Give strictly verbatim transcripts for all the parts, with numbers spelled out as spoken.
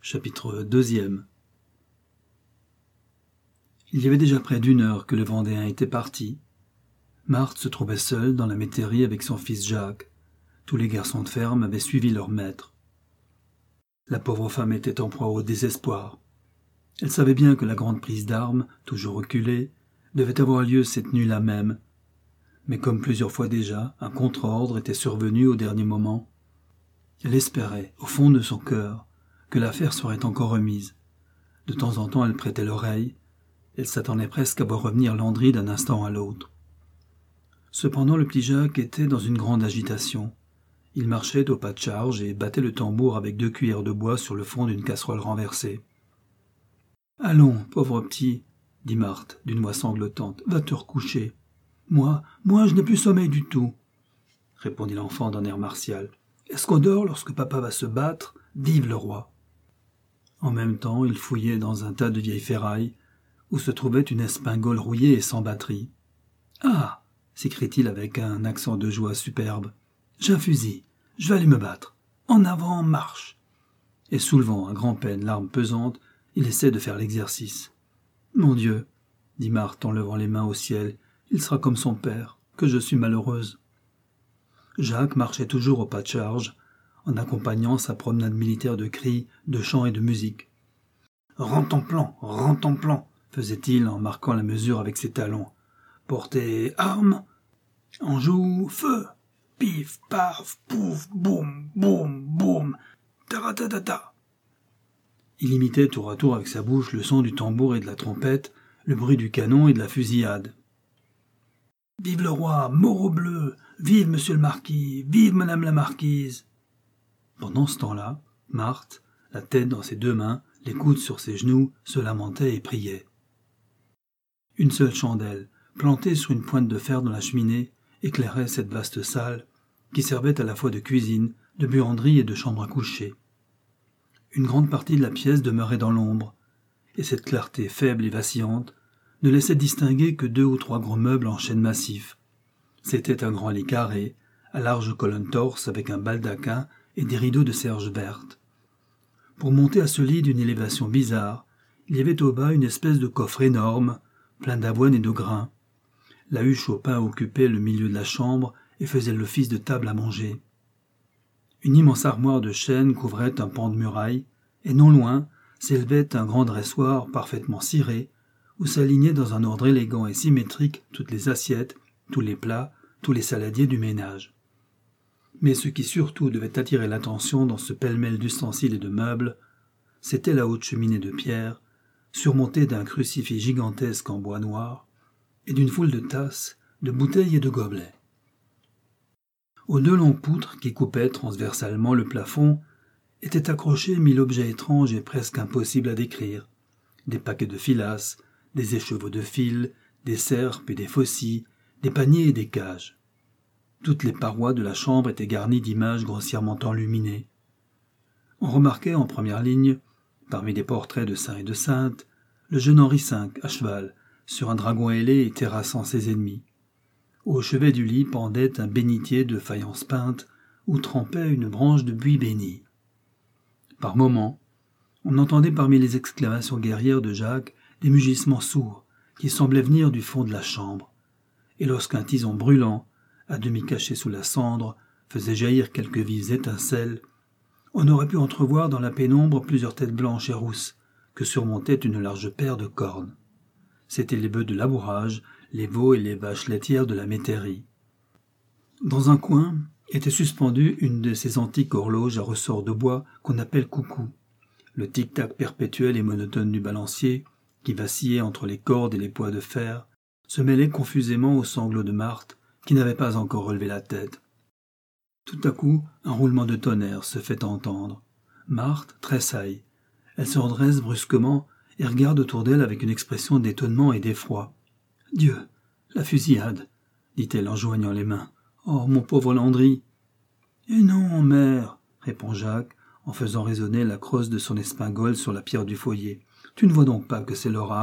Chapitre deuxième. Il y avait déjà près d'une heure que le Vendéen était parti. Marthe se trouvait seule dans la métairie avec son fils Jacques. Tous les garçons de ferme avaient suivi leur maître. La pauvre femme était en proie au désespoir. Elle savait bien que la grande prise d'armes, toujours reculée, devait avoir lieu cette nuit-là même. Mais comme plusieurs fois déjà, un contre-ordre était survenu au dernier moment. Elle espérait, au fond de son cœur, que l'affaire serait encore remise. De temps en temps, elle prêtait l'oreille. Elle s'attendait presque à voir revenir Landry d'un instant à l'autre. Cependant, le petit Jacques était dans une grande agitation. Il marchait au pas de charge et battait le tambour avec deux cuillères de bois sur le fond d'une casserole renversée. « Allons, pauvre petit, » dit Marthe d'une voix sanglotante, « va te recoucher. »« Moi, moi, je n'ai plus sommeil du tout, » répondit l'enfant d'un air martial. « Est-ce qu'on dort lorsque papa va se battre? Vive le roi !» En même temps, il fouillait dans un tas de vieilles ferrailles, où se trouvait une espingole rouillée et sans batterie. « Ah !» s'écrie-t-il avec un accent de joie superbe. « J'ai un fusil, je vais aller me battre. En avant, marche !» Et soulevant à grand-peine l'arme pesante, il essaie de faire l'exercice. « Mon Dieu !» dit Marthe en levant les mains au ciel, « il sera comme son père, que je suis malheureuse. » Jacques marchait toujours au pas de charge, en accompagnant sa promenade militaire de cris, de chants et de musique. « Rends ton plan, rends ton plan !» faisait-il en marquant la mesure avec ses talons. « Portez armes, en joue, feu, pif, paf, pouf, boum, boum, boum, taratatata !» Il imitait tour à tour avec sa bouche le son du tambour et de la trompette, le bruit du canon et de la fusillade. « Vive le roi, mort au bleu, vive monsieur le marquis, vive madame la marquise !» Pendant ce temps-là, Marthe, la tête dans ses deux mains, les coudes sur ses genoux, se lamentait et priait. Une seule chandelle, plantée sur une pointe de fer dans la cheminée, éclairait cette vaste salle, qui servait à la fois de cuisine, de buanderie et de chambre à coucher. Une grande partie de la pièce demeurait dans l'ombre, et cette clarté faible et vacillante ne laissait distinguer que deux ou trois gros meubles en chêne massif. C'était un grand lit carré, à large colonne torse avec un baldaquin et des rideaux de serge verte. Pour monter à ce lit d'une élévation bizarre, il y avait au bas une espèce de coffre énorme, plein d'avoine et de grains. La huche au pain occupait le milieu de la chambre et faisait l'office de table à manger. Une immense armoire de chêne couvrait un pan de muraille, et non loin s'élevait un grand dressoir parfaitement ciré, où s'alignaient dans un ordre élégant et symétrique toutes les assiettes, tous les plats, tous les saladiers du ménage. Mais ce qui surtout devait attirer l'attention dans ce pêle-mêle d'ustensiles et de meubles, c'était la haute cheminée de pierre, surmontée d'un crucifix gigantesque en bois noir, et d'une foule de tasses, de bouteilles et de gobelets. Aux deux longues poutres qui coupaient transversalement le plafond étaient accrochés mille objets étranges et presque impossibles à décrire. Des paquets de filasses, des écheveaux de fil, des serpes et des faucilles, des paniers et des cages. Toutes les parois de la chambre étaient garnies d'images grossièrement enluminées. On remarquait en première ligne, parmi des portraits de saints et de saintes, le jeune Henri cinq à cheval, sur un dragon ailé et terrassant ses ennemis. Au chevet du lit pendait un bénitier de faïence peinte où trempait une branche de buis béni. Par moments, on entendait parmi les exclamations guerrières de Jacques des mugissements sourds qui semblaient venir du fond de la chambre, et lorsqu'un tison brûlant, à demi caché sous la cendre, faisait jaillir quelques vives étincelles, on aurait pu entrevoir dans la pénombre plusieurs têtes blanches et rousses que surmontait une large paire de cornes. C'étaient les bœufs de labourage, les veaux et les vaches laitières de la métairie. Dans un coin était suspendue une de ces antiques horloges à ressorts de bois qu'on appelle coucou, le tic-tac perpétuel et monotone du balancier, qui vacillait entre les cordes et les poids de fer, se mêlait confusément aux sanglots de Marthe, qui n'avait pas encore relevé la tête. Tout à coup, un roulement de tonnerre se fait entendre. Marthe tressaille. Elle se redresse brusquement et regarde autour d'elle avec une expression d'étonnement et d'effroi. « Dieu, la fusillade !» dit-elle en joignant les mains. « Oh, mon pauvre Landry !»« Eh non, mère !» répond Jacques, en faisant résonner la crosse de son espingole sur la pierre du foyer. « Tu ne vois donc pas que c'est l'orage ?»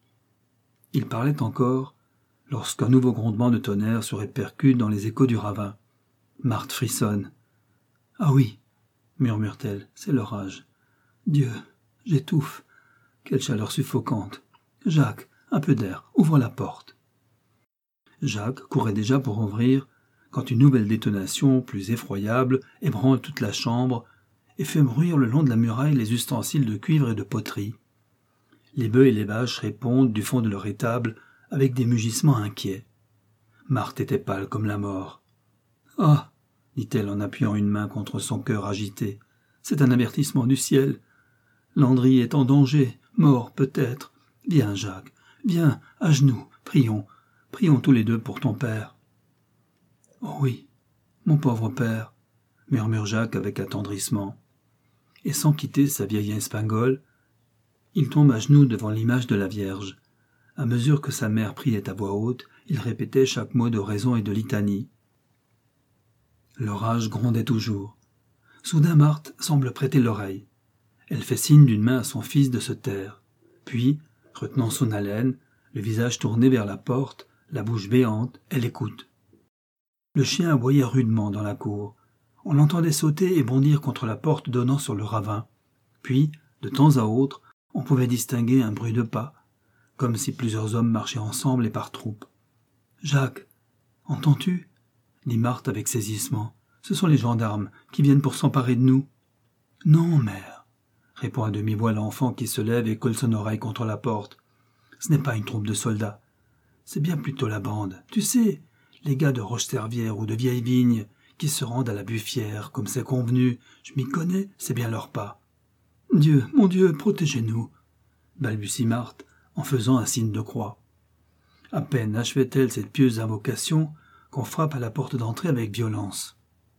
Il parlait encore, lorsqu'un nouveau grondement de tonnerre se répercute dans les échos du ravin. Marthe frissonne. « Ah oui, murmure-t-elle, c'est l'orage. Dieu, j'étouffe. Quelle chaleur suffocante. Jacques, un peu d'air, ouvre la porte. Jacques courait déjà pour ouvrir, quand une nouvelle détonation, plus effroyable, ébranle toute la chambre et fait bruire le long de la muraille les ustensiles de cuivre et de poterie. Les bœufs et les vaches répondent du fond de leur étable avec des mugissements inquiets. Marthe était pâle comme la mort. « Ah !» dit-elle en appuyant une main contre son cœur agité. « C'est un avertissement du ciel. Landry est en danger, mort peut-être. Viens, Jacques, viens, à genoux, prions, prions tous les deux pour ton père. »« Oh oui, mon pauvre père, » murmure Jacques avec attendrissement. Et sans quitter sa vieille espingole, il tombe à genoux devant l'image de la Vierge. À mesure que sa mère priait à voix haute, il répétait chaque mot d'oraison et de litanie. L'orage grondait toujours. Soudain Marthe semble prêter l'oreille. Elle fait signe d'une main à son fils de se taire. Puis, retenant son haleine, le visage tourné vers la porte, la bouche béante, elle écoute. Le chien aboyait rudement dans la cour. On l'entendait sauter et bondir contre la porte donnant sur le ravin. Puis, de temps à autre, on pouvait distinguer un bruit de pas, comme si plusieurs hommes marchaient ensemble et par troupes. « Jacques, entends-tu » dit Marthe avec saisissement. « Ce sont les gendarmes qui viennent pour s'emparer de nous. »« Non, mère, » répond à demi-voix l'enfant qui se lève et colle son oreille contre la porte. « Ce n'est pas une troupe de soldats. C'est bien plutôt la bande. Tu sais, les gars de Roche-Servière ou de Vieille-Vigne qui se rendent à la Buffière, comme c'est convenu. Je m'y connais, c'est bien leur pas. »« Dieu, mon Dieu, protégez-nous » balbutie Marthe en faisant un signe de croix. À peine achevait-elle cette pieuse invocation qu'on frappe à la porte d'entrée avec violence.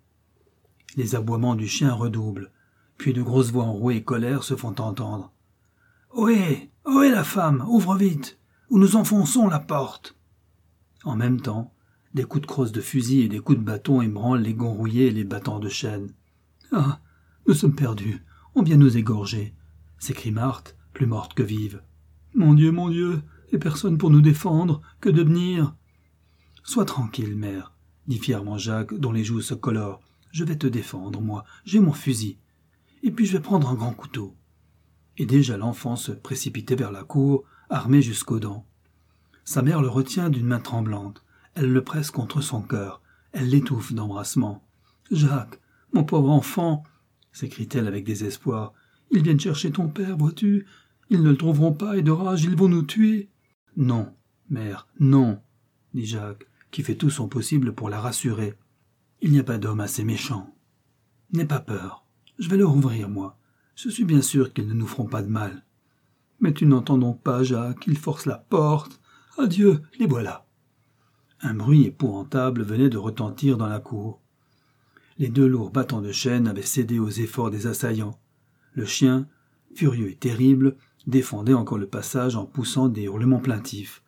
Les aboiements du chien redoublent, puis de grosses voix enrouées et colère se font entendre. « Ohé, ohé la femme, ouvre vite, ou nous enfonçons la porte !» En même temps, des coups de crosse de fusil et des coups de bâton ébranlent les gonds rouillés et les battants de chaîne. « Ah, nous sommes perdus, on vient nous égorger !» s'écrie Marthe, plus morte que vive. « Mon Dieu, mon Dieu, et personne pour nous défendre, que devenir ?»« Sois tranquille, mère, » dit fièrement Jacques, dont les joues se colorent. « Je vais te défendre, moi, j'ai mon fusil. Et puis je vais prendre un grand couteau. » Et déjà l'enfant se précipitait vers la cour, armé jusqu'aux dents. Sa mère le retient d'une main tremblante. Elle le presse contre son cœur. Elle l'étouffe d'embrassements. « Jacques, mon pauvre enfant !» s'écrie-t-elle avec désespoir. « Ils viennent chercher ton père, vois-tu ? Ils ne le trouveront pas et de rage, ils vont nous tuer. »« Non, mère, non, » dit Jacques, qui fait tout son possible pour la rassurer. « Il n'y a pas d'homme assez méchant. N'aie pas peur. Je vais leur ouvrir, moi. Je suis bien sûr qu'ils ne nous feront pas de mal. »« Mais tu n'entends donc pas, Jacques, ils forcent la porte. Adieu, les voilà. » Un bruit épouvantable venait de retentir dans la cour. Les deux lourds battants de chaîne avaient cédé aux efforts des assaillants. Le chien, furieux et terrible, défendait encore le passage en poussant des hurlements plaintifs.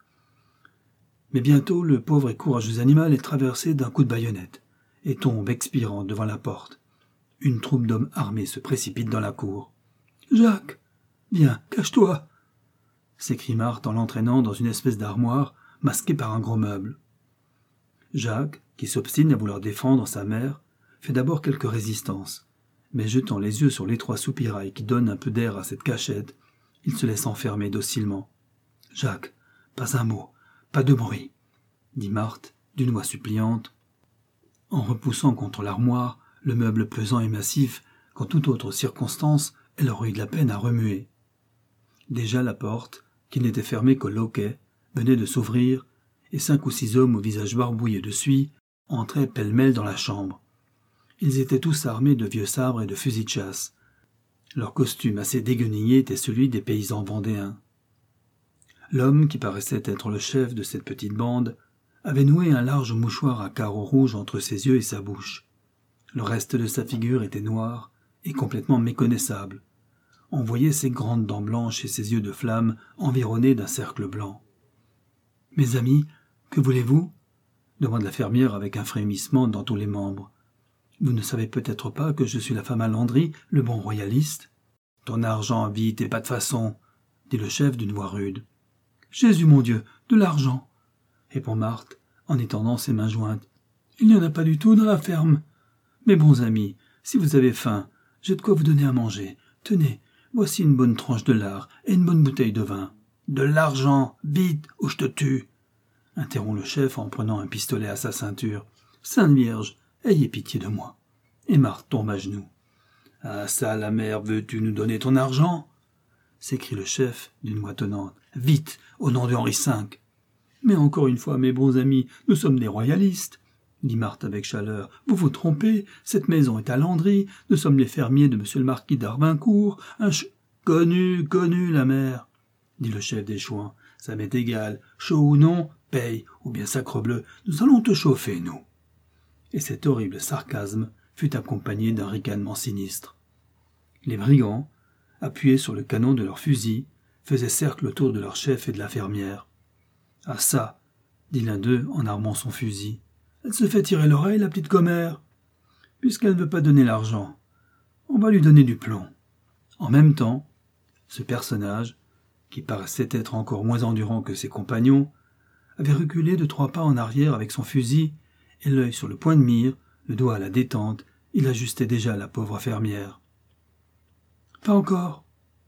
Mais bientôt, le pauvre et courageux animal est traversé d'un coup de baïonnette et tombe expirant devant la porte. Une troupe d'hommes armés se précipite dans la cour. « Jacques, viens, cache-toi !» s'écrie Marthe en l'entraînant dans une espèce d'armoire masquée par un gros meuble. Jacques, qui s'obstine à vouloir défendre sa mère, fait d'abord quelques résistances, mais jetant les yeux sur l'étroit soupirail qui donne un peu d'air à cette cachette, il se laisse enfermer docilement. « Jacques, pas un mot, pas de bruit, » dit Marthe d'une voix suppliante, en repoussant contre l'armoire le meuble pesant et massif qu'en toute autre circonstance elle aurait eu de la peine à remuer. Déjà la porte, qui n'était fermée qu'au loquet, venait de s'ouvrir, et cinq ou six hommes au visage barbouillé de suie entraient pêle-mêle dans la chambre. Ils étaient tous armés de vieux sabres et de fusils de chasse. Leur costume assez déguenillé était celui des paysans vendéens. L'homme, qui paraissait être le chef de cette petite bande, avait noué un large mouchoir à carreaux rouges entre ses yeux et sa bouche. Le reste de sa figure était noir et complètement méconnaissable. On voyait ses grandes dents blanches et ses yeux de flamme environnés d'un cercle blanc. « Mes amis, que voulez-vous » demande la fermière avec un frémissement dans tous les membres. « Vous ne savez peut-être pas que je suis la femme à Landry, le bon royaliste ?»« Ton argent, vite, et pas de façon » dit le chef d'une voix rude. « Jésus, mon Dieu, de l'argent » répond Marthe en étendant ses mains jointes. « Il n'y en a pas du tout dans la ferme. Mes bons amis, si vous avez faim, j'ai de quoi vous donner à manger. Tenez, voici une bonne tranche de lard et une bonne bouteille de vin. De l'argent, vite, ou je te tue !» interrompt le chef en prenant un pistolet à sa ceinture. « Sainte Vierge, ayez pitié de moi !» Et Marthe tombe à genoux. « Ah ça, la mère, veux-tu nous donner ton argent ?» s'écrie le chef d'une voix tonnante. « Vite, au nom de Henri cinq !»« Mais encore une fois, mes bons amis, nous sommes des royalistes !» dit Marthe avec chaleur. « Vous vous trompez, cette maison est à Landry, nous sommes les fermiers de monsieur le marquis d'Arvincourt, un ch... »« Connu, connu, la mère !» dit le chef des chouans. « Ça m'est égal, chaud ou non, paye, ou bien sacrebleu, nous allons te chauffer, nous !» Et cet horrible sarcasme fut accompagné d'un ricanement sinistre. Les brigands, appuyés sur le canon de leurs fusils, faisaient cercle autour de leur chef et de la fermière. « Ah ça !» dit l'un d'eux en armant son fusil. « Elle se fait tirer l'oreille, la petite commère. Puisqu'elle ne veut pas donner l'argent, on va lui donner du plomb. » En même temps, ce personnage, qui paraissait être encore moins endurant que ses compagnons, avait reculé de trois pas en arrière avec son fusil, et l'œil sur le point de mire, le doigt à la détente, il ajustait déjà la pauvre fermière. « Pas encore !»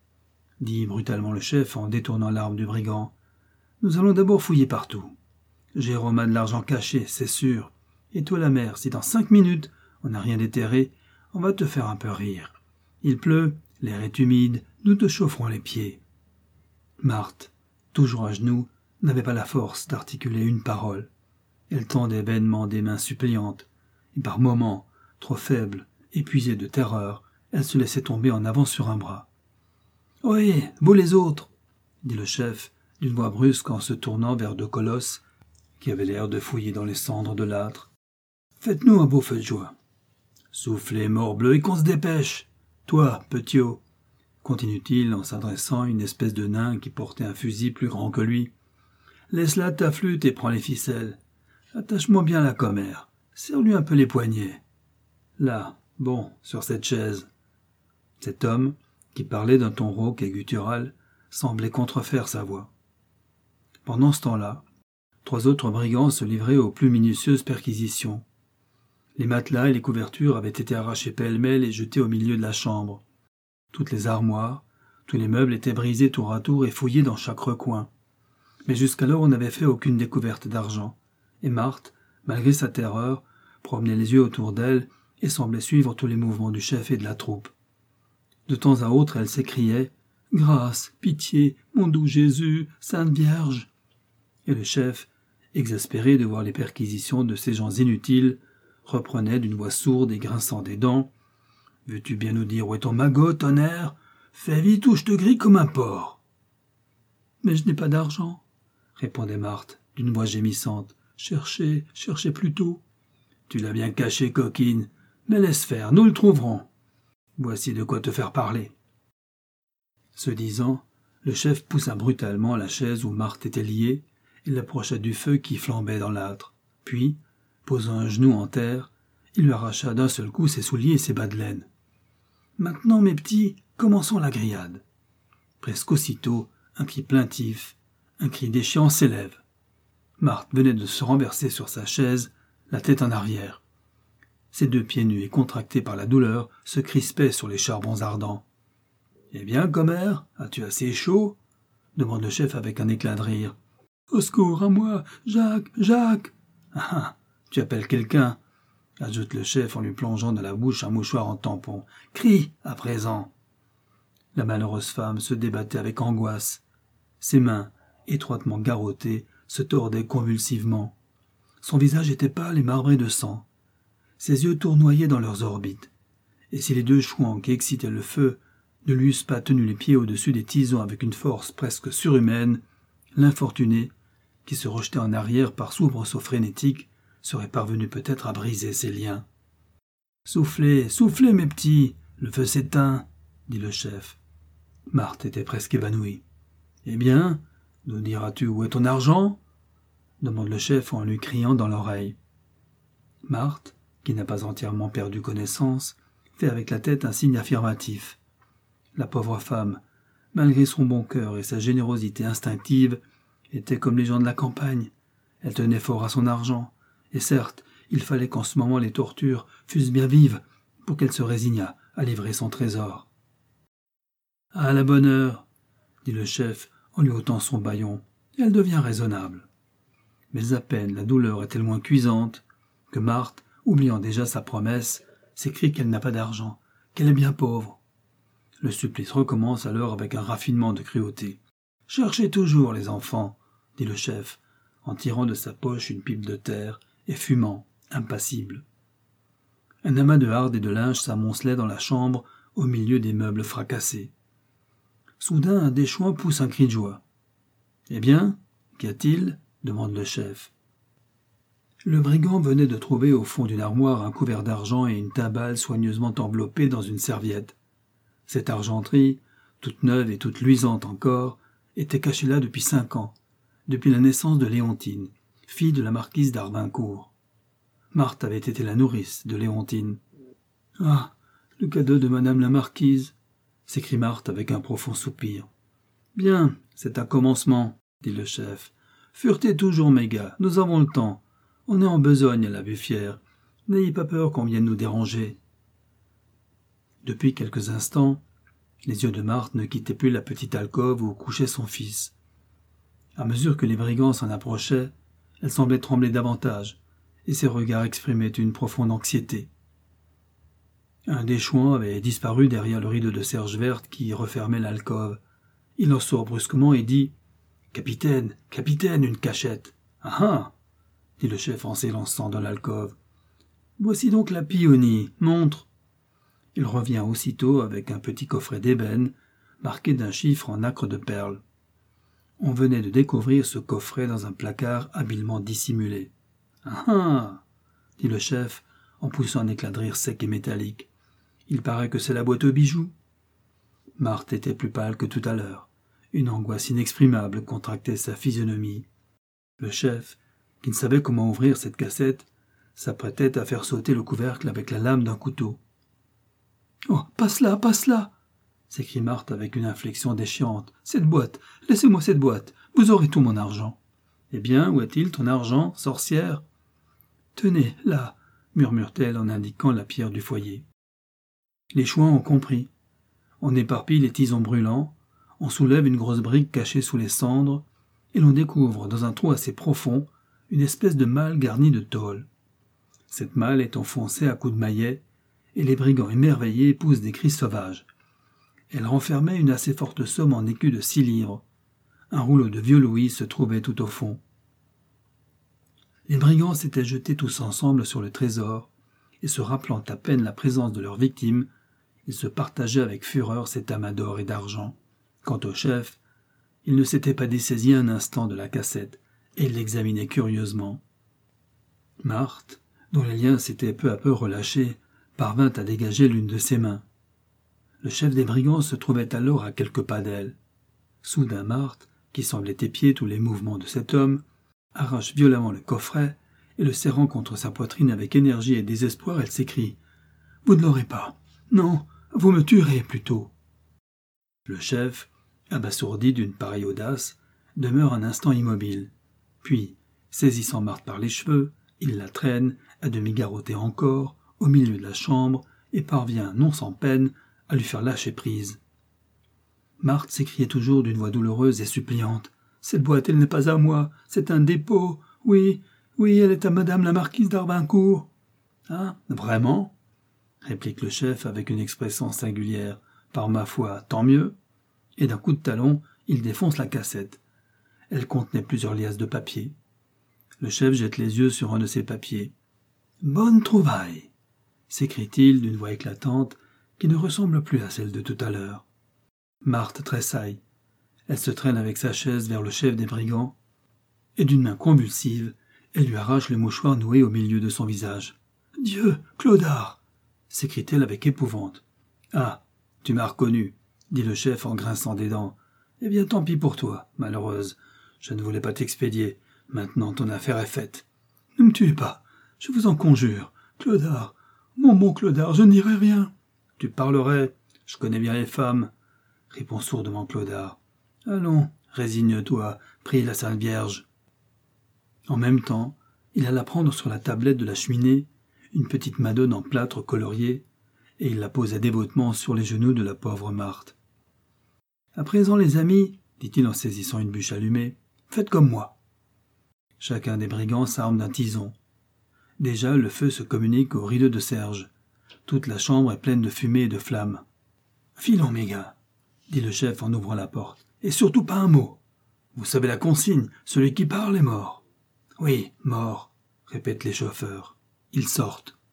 dit brutalement le chef en détournant l'arme du brigand. « Nous allons d'abord fouiller partout. Jérôme a de l'argent caché, c'est sûr. Et toi, la mère, si dans cinq minutes on n'a rien déterré, on va te faire un peu rire. Il pleut, l'air est humide, nous te chaufferons les pieds. » Marthe, toujours à genoux, n'avait pas la force d'articuler une parole. Elle tendait vainement des mains suppliantes, et par moments, trop faible, épuisée de terreur, elle se laissait tomber en avant sur un bras. « Oui, vous les autres !» dit le chef, d'une voix brusque en se tournant vers deux colosses qui avaient l'air de fouiller dans les cendres de l'âtre. « Faites-nous un beau feu de joie. Soufflez, morbleu, et qu'on se dépêche. Toi, Petiot, continue-t-il en s'adressant à une espèce de nain qui portait un fusil plus grand que lui. Laisse là ta flûte et prends les ficelles. Attache-moi bien la commère. Serre-lui un peu les poignets. Là, bon, sur cette chaise. » Cet homme, qui parlait d'un ton rauque et guttural, semblait contrefaire sa voix. Pendant ce temps-là, trois autres brigands se livraient aux plus minutieuses perquisitions. Les matelas et les couvertures avaient été arrachés pêle-mêle et jetés au milieu de la chambre. Toutes les armoires, tous les meubles étaient brisés tour à tour et fouillés dans chaque recoin. Mais jusqu'alors on n'avait fait aucune découverte d'argent, et Marthe, malgré sa terreur, promenait les yeux autour d'elle et semblait suivre tous les mouvements du chef et de la troupe. De temps à autre, elle s'écriait « Grâce, pitié, mon doux Jésus, Sainte Vierge !» Et le chef, exaspéré de voir les perquisitions de ces gens inutiles, reprenait d'une voix sourde et grinçant des dents « Veux-tu bien nous dire où est ton magot, tonnerre? Fais vite ou je te grille comme un porc !»« Mais je n'ai pas d'argent, » répondait Marthe d'une voix gémissante. « Cherchez, cherchez plutôt. »« Tu l'as bien caché, coquine, mais laisse faire, nous le trouverons. Voici de quoi te faire parler. » Ce disant, le chef poussa brutalement la chaise où Marthe était liée et l'approcha du feu qui flambait dans l'âtre. Puis, posant un genou en terre, il lui arracha d'un seul coup ses souliers et ses bas de laine. « Maintenant, mes petits, commençons la grillade. » Presque aussitôt, un cri plaintif, un cri déchirant s'élève. Marthe venait de se renverser sur sa chaise, la tête en arrière. Ses deux pieds nus et contractés par la douleur se crispaient sur les charbons ardents. « Eh bien, commère, as-tu assez chaud ?» demande le chef avec un éclat de rire. « Au secours, à moi, Jacques, Jacques !»« Ah, ah, tu appelles quelqu'un ?» ajoute le chef en lui plongeant dans la bouche un mouchoir en tampon. « Crie, à présent !» La malheureuse femme se débattait avec angoisse. Ses mains, étroitement garrottées, se tordaient convulsivement. Son visage était pâle et marbré de sang. Ses yeux tournoyaient dans leurs orbites. Et si les deux chouans qui excitaient le feu ne lui eussent pas tenu les pieds au-dessus des tisons avec une force presque surhumaine, l'infortuné, qui se rejetait en arrière par soubresauts frénétiques, serait parvenu peut-être à briser ses liens. « Soufflez, soufflez, mes petits, le feu s'éteint, » dit le chef. Marthe était presque évanouie. « Eh bien, nous diras-tu où est ton argent ?» demande le chef en lui criant dans l'oreille. Marthe, qui n'a pas entièrement perdu connaissance, fait avec la tête un signe affirmatif. La pauvre femme, malgré son bon cœur et sa générosité instinctive, était comme les gens de la campagne. Elle tenait fort à son argent, et certes, il fallait qu'en ce moment les tortures fussent bien vives pour qu'elle se résignât à livrer son trésor. À la bonne heure, dit le chef en lui ôtant son bâillon. Elle devient raisonnable. Mais à peine la douleur est-elle moins cuisante que Marthe, oubliant déjà sa promesse, s'écrie qu'elle n'a pas d'argent, qu'elle est bien pauvre. Le supplice recommence alors avec un raffinement de cruauté. « Cherchez toujours, les enfants, » dit le chef, en tirant de sa poche une pipe de terre et fumant, impassible. Un amas de hardes et de linge s'amoncelait dans la chambre au milieu des meubles fracassés. Soudain, un des chouans pousse un cri de joie. « Eh bien, qu'y a-t-il » demande le chef. Le brigand venait de trouver au fond d'une armoire un couvert d'argent et une timbale soigneusement enveloppée dans une serviette. Cette argenterie, toute neuve et toute luisante encore, était cachée là depuis cinq ans, depuis la naissance de Léontine, fille de la marquise d'Arbaincourt. Marthe avait été la nourrice de Léontine. « Ah, le cadeau de madame la marquise !» s'écrie Marthe avec un profond soupir. « Bien, c'est un commencement, » dit le chef. « Fureté toujours, mes gars, nous avons le temps. On est en besogne à la Buffière. N'ayez pas peur qu'on vienne nous déranger. » Depuis quelques instants, les yeux de Marthe ne quittaient plus la petite alcôve où couchait son fils. À mesure que les brigands s'en approchaient, elle semblait trembler davantage, et ses regards exprimaient une profonde anxiété. Un des chouans avait disparu derrière le rideau de serge verte qui refermait l'alcôve. Il en sort brusquement et dit « Capitaine, capitaine, une cachette !»« Ah ah !» dit le chef en s'élançant dans l'alcôve. « Voici donc la pionie, montre !» Il revient aussitôt avec un petit coffret d'ébène, marqué d'un chiffre en nacre de perles. On venait de découvrir ce coffret dans un placard habilement dissimulé. « Ah ah !» dit le chef en poussant un éclat de rire sec et métallique. « Il paraît que c'est la boîte aux bijoux. » Marthe était plus pâle que tout à l'heure. Une angoisse inexprimable contractait sa physionomie. Le chef, qui ne savait comment ouvrir cette cassette, s'apprêtait à faire sauter le couvercle avec la lame d'un couteau. « Oh, passe-la, passe-la !» s'écrie Marthe avec une inflexion déchiante. « Cette boîte, laissez-moi cette boîte, vous aurez tout mon argent. »« Eh bien, où est-il ton argent, sorcière ?»« Tenez, là !» murmure-t-elle en indiquant la pierre du foyer. Les chouans ont compris. On éparpille les tisons brûlants, on soulève une grosse brique cachée sous les cendres, et l'on découvre, dans un trou assez profond, une espèce de malle garnie de tôle. Cette malle est enfoncée à coups de maillet, et les brigands émerveillés poussent des cris sauvages. Elle renfermait une assez forte somme en écus de six livres. Un rouleau de vieux louis se trouvait tout au fond. Les brigands s'étaient jetés tous ensemble sur le trésor, et se rappelant à peine la présence de leur victime, ils se partageaient avec fureur cet amas d'or et d'argent. Quant au chef, il ne s'était pas dessaisi un instant de la cassette, et il l'examinait curieusement. Marthe, dont les liens s'étaient peu à peu relâchés, parvint à dégager l'une de ses mains. Le chef des brigands se trouvait alors à quelques pas d'elle. Soudain Marthe, qui semblait épier tous les mouvements de cet homme, arrache violemment le coffret, et le serrant contre sa poitrine avec énergie et désespoir, elle s'écrie « Vous ne l'aurez pas. Non, vous me tuerez plutôt. » Le chef, abasourdi d'une pareille audace, demeure un instant immobile. Puis, saisissant Marthe par les cheveux, il la traîne, à demi garrottée encore, au milieu de la chambre, et parvient, non sans peine, à lui faire lâcher prise. Marthe s'écriait toujours d'une voix douloureuse et suppliante. « Cette boîte, elle n'est pas à moi, c'est un dépôt. Oui, oui, elle est à madame la marquise d'Arbaincourt. »« Ah, vraiment ?» réplique le chef avec une expression singulière. « Par ma foi, tant mieux. » Et d'un coup de talon, il défonce la cassette. Elle contenait plusieurs liasses de papier. Le chef jette les yeux sur un de ces papiers. « Bonne trouvaille !» s'écrie-t-il d'une voix éclatante qui ne ressemble plus à celle de tout à l'heure. Marthe tressaille. Elle se traîne avec sa chaise vers le chef des brigands, et d'une main convulsive, elle lui arrache le mouchoir noué au milieu de son visage. « Dieu, Clodard !» s'écrie-t-elle avec épouvante. « Ah, tu m'as reconnu !» dit le chef en grinçant des dents. « Eh bien, tant pis pour toi, malheureuse. Je ne voulais pas t'expédier. Maintenant, ton affaire est faite. Ne me tuez pas, je vous en conjure. Clodard, mon bon Clodard, je ne dirai rien. »« Tu parlerais, je connais bien les femmes, » répond sourdement Clodard. « Allons, résigne-toi, prie la Sainte Vierge. » En même temps, il alla prendre sur la tablette de la cheminée une petite madone en plâtre colorié, et il la posa dévotement sur les genoux de la pauvre Marthe. À présent, les amis, dit-il en saisissant une bûche allumée, faites comme moi. Chacun des brigands s'arme d'un tison. Déjà, le feu se communique au rideau de serge. Toute la chambre est pleine de fumée et de flammes. « Filons, mes gars, » dit le chef en ouvrant la porte. « Et surtout pas un mot. Vous savez la consigne, celui qui parle est mort. »« Oui, mort, » répètent les chauffeurs. Ils sortent.